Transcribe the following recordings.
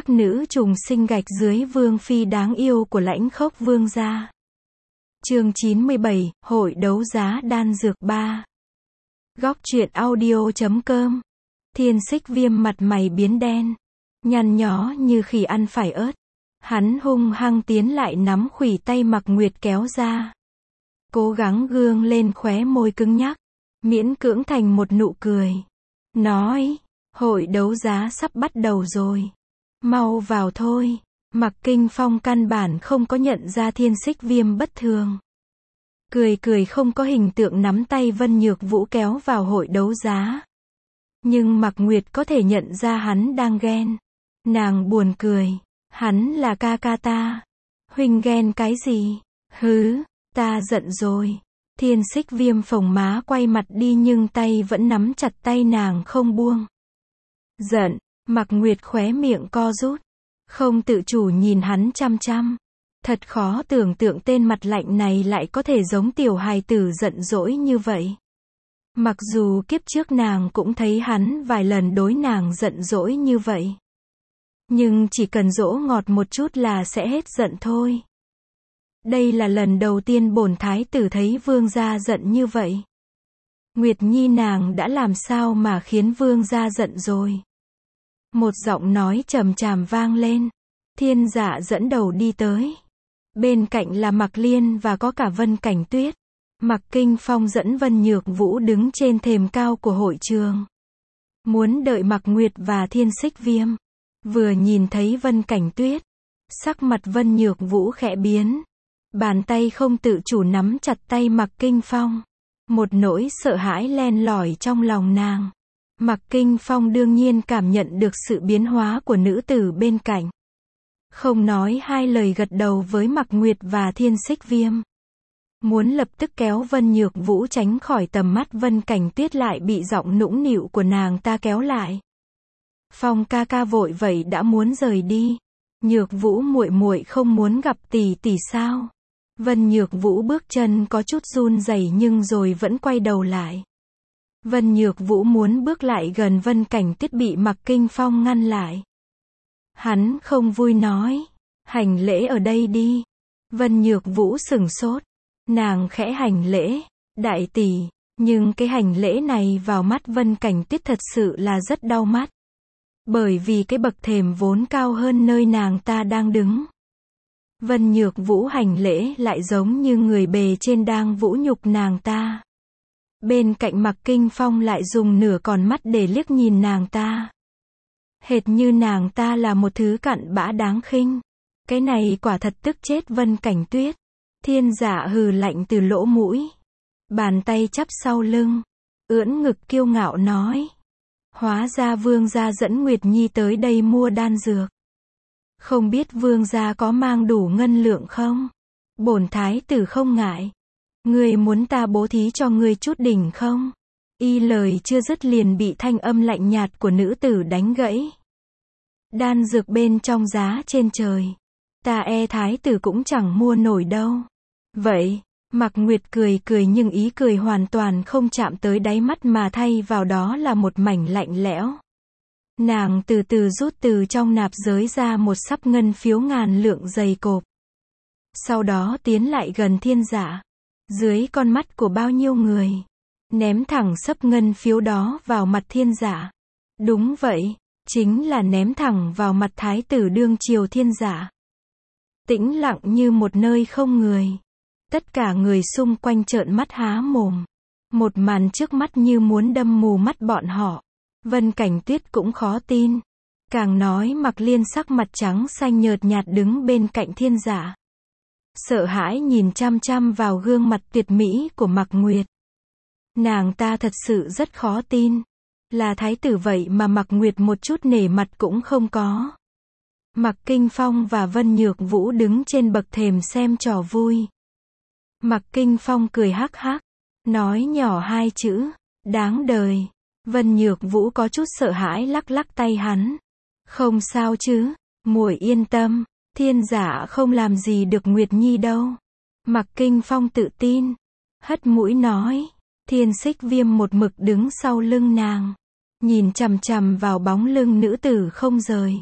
các nữ trùng sinh gạch dưới vương phi đáng yêu của Lãnh Khốc Vương gia. Chương 97, Hội đấu giá đan dược 3. Góc truyện audio.com. Thiên Xích Viêm mặt mày biến đen, nhăn nhó như khỉ ăn phải ớt. Hắn hung hăng tiến lại nắm khuỷu tay Mạc Nguyệt kéo ra. Cố gắng gương lên khóe môi cứng nhắc, miễn cưỡng thành một nụ cười. Nói, hội đấu giá sắp bắt đầu rồi. Mau vào thôi. Mạc Kinh Phong căn bản không có nhận ra Thiên Xích Viêm bất thường. Cười cười không có hình tượng nắm tay Vân Nhược Vũ kéo vào hội đấu giá. Nhưng Mạc Nguyệt có thể nhận ra hắn đang ghen. Nàng buồn cười. Hắn là ca ca ta. Huynh ghen cái gì? Hứ, ta giận rồi. Thiên Xích Viêm phồng má quay mặt đi nhưng tay vẫn nắm chặt tay nàng không buông. Giận, Mạc Nguyệt khóe miệng co rút. Không tự chủ nhìn hắn chăm chăm. Thật khó tưởng tượng tên mặt lạnh này lại có thể giống tiểu hài tử giận dỗi như vậy. Mặc dù kiếp trước nàng cũng thấy hắn vài lần đối nàng giận dỗi như vậy. Nhưng chỉ cần dỗ ngọt một chút là sẽ hết giận thôi. Đây là lần đầu tiên bổn thái tử thấy vương gia giận như vậy. Nguyệt Nhi nàng đã làm sao mà khiến vương gia giận rồi. Một giọng nói trầm tràm vang lên. Thiên Dạ dẫn đầu đi tới. Bên cạnh là Mạc Liên và có cả Vân Cảnh Tuyết. Mạc Kinh Phong dẫn Vân Nhược Vũ đứng trên thềm cao của hội trường. Muốn đợi Mạc Nguyệt và Thiên Xích Viêm. Vừa nhìn thấy Vân Cảnh Tuyết, sắc mặt Vân Nhược Vũ khẽ biến. Bàn tay không tự chủ nắm chặt tay Mạc Kinh Phong. Một nỗi sợ hãi len lỏi trong lòng nàng. Mạc Kinh Phong đương nhiên cảm nhận được sự biến hóa của nữ tử bên cạnh. Không nói hai lời gật đầu với Mạc Nguyệt và Thiên Xích Viêm. Muốn lập tức kéo Vân Nhược Vũ tránh khỏi tầm mắt Vân Cảnh Tuyết lại bị giọng nũng nịu của nàng ta kéo lại. Phong ca ca vội vậy đã muốn rời đi. Nhược Vũ muội muội không muốn gặp tỷ tỷ sao? Vân Nhược Vũ bước chân có chút run rẩy nhưng rồi vẫn quay đầu lại. Vân Nhược Vũ muốn bước lại gần Vân Cảnh Tuyết bị Mạc Kinh Phong ngăn lại. Hắn không vui nói, hành lễ ở đây đi. Vân Nhược Vũ sửng sốt. Nàng khẽ hành lễ, đại tỷ, nhưng cái hành lễ này vào mắt Vân Cảnh Tuyết thật sự là rất đau mắt. Bởi vì cái bậc thềm vốn cao hơn nơi nàng ta đang đứng. Vân Nhược Vũ hành lễ lại giống như người bề trên đang vũ nhục nàng ta. Bên cạnh Mạc Kinh Phong lại dùng nửa con mắt để liếc nhìn nàng ta. Hệt như nàng ta là một thứ cặn bã đáng khinh. Cái này quả thật tức chết Vân Cảnh Tuyết. Thiên Dạ hừ lạnh từ lỗ mũi. Bàn tay chắp sau lưng. Ưỡn ngực kiêu ngạo nói. Hóa ra vương gia dẫn Nguyệt Nhi tới đây mua đan dược. Không biết vương gia có mang đủ ngân lượng không? Bổn thái tử không ngại. Ngươi muốn ta bố thí cho ngươi chút đỉnh không? Y lời chưa dứt liền bị thanh âm lạnh nhạt của nữ tử đánh gãy. Đan dược bên trong giá trên trời. Ta e thái tử cũng chẳng mua nổi đâu. Vậy, Mạc Nguyệt cười cười nhưng ý cười hoàn toàn không chạm tới đáy mắt mà thay vào đó là một mảnh lạnh lẽo. Nàng từ từ rút từ trong nạp giới ra một sắp ngân phiếu ngàn lượng dày cộp. Sau đó tiến lại gần Thiên Dạ. Dưới con mắt của bao nhiêu người. Ném thẳng sấp ngân phiếu đó vào mặt Thiên Dạ. Đúng vậy, chính là ném thẳng vào mặt thái tử đương triều Thiên Dạ. Tĩnh lặng như một nơi không người. Tất cả người xung quanh trợn mắt há mồm. Một màn trước mắt như muốn đâm mù mắt bọn họ. Vân Cảnh Tuyết cũng khó tin. Càng nói Mạc Liên sắc mặt trắng xanh nhợt nhạt đứng bên cạnh Thiên Dạ. Sợ hãi nhìn chăm chăm vào gương mặt tuyệt mỹ của Mạc Nguyệt. Nàng ta thật sự rất khó tin. Là thái tử vậy mà Mạc Nguyệt một chút nể mặt cũng không có. Mạc Kinh Phong và Vân Nhược Vũ đứng trên bậc thềm xem trò vui. Mạc Kinh Phong cười hắc hắc, nói nhỏ hai chữ, đáng đời. Vân Nhược Vũ có chút sợ hãi lắc lắc tay hắn. Không sao chứ, muội yên tâm, Thiên Dạ không làm gì được Nguyệt Nhi đâu. Mạc Kinh Phong tự tin, hất mũi nói. Thiên Xích Viêm một mực đứng sau lưng nàng, nhìn chằm chằm vào bóng lưng nữ tử không rời.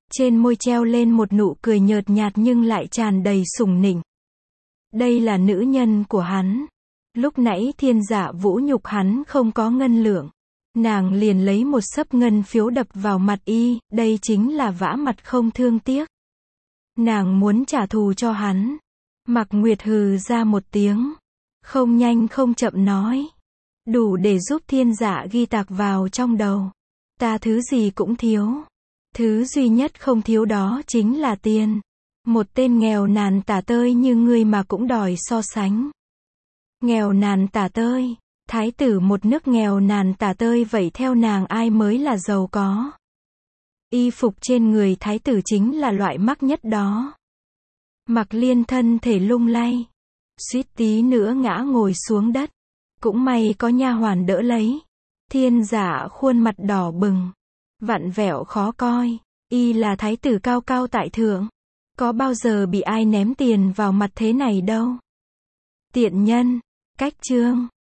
Trên môi treo lên một nụ cười nhợt nhạt nhưng lại tràn đầy sủng nịnh. Đây là nữ nhân của hắn. Lúc nãy Thiên Dạ vũ nhục hắn không có ngân lượng. Nàng liền lấy một xấp ngân phiếu đập vào mặt y, đây chính là vã mặt không thương tiếc. Nàng muốn trả thù cho hắn. Mạc Nguyệt hừ ra một tiếng. Không nhanh không chậm nói. Đủ để giúp Thiên Dạ ghi tạc vào trong đầu. Ta thứ gì cũng thiếu. Thứ duy nhất không thiếu đó chính là tiền. Một tên nghèo nàn tả tơi như ngươi mà cũng đòi so sánh. Nghèo nàn tả tơi. Thái tử một nước nghèo nàn tả tơi, vậy theo nàng ai mới là giàu có? Y phục trên người thái tử chính là loại mắc nhất đó. Mạc Liên thân thể lung lay. Suýt tí nữa ngã ngồi xuống đất. Cũng may có nha hoàn đỡ lấy. Thiên Dạ khuôn mặt đỏ bừng. Vặn vẹo khó coi. Y là thái tử cao cao tại thượng. Có bao giờ bị ai ném tiền vào mặt thế này đâu. Tiện nhân. Cách chương.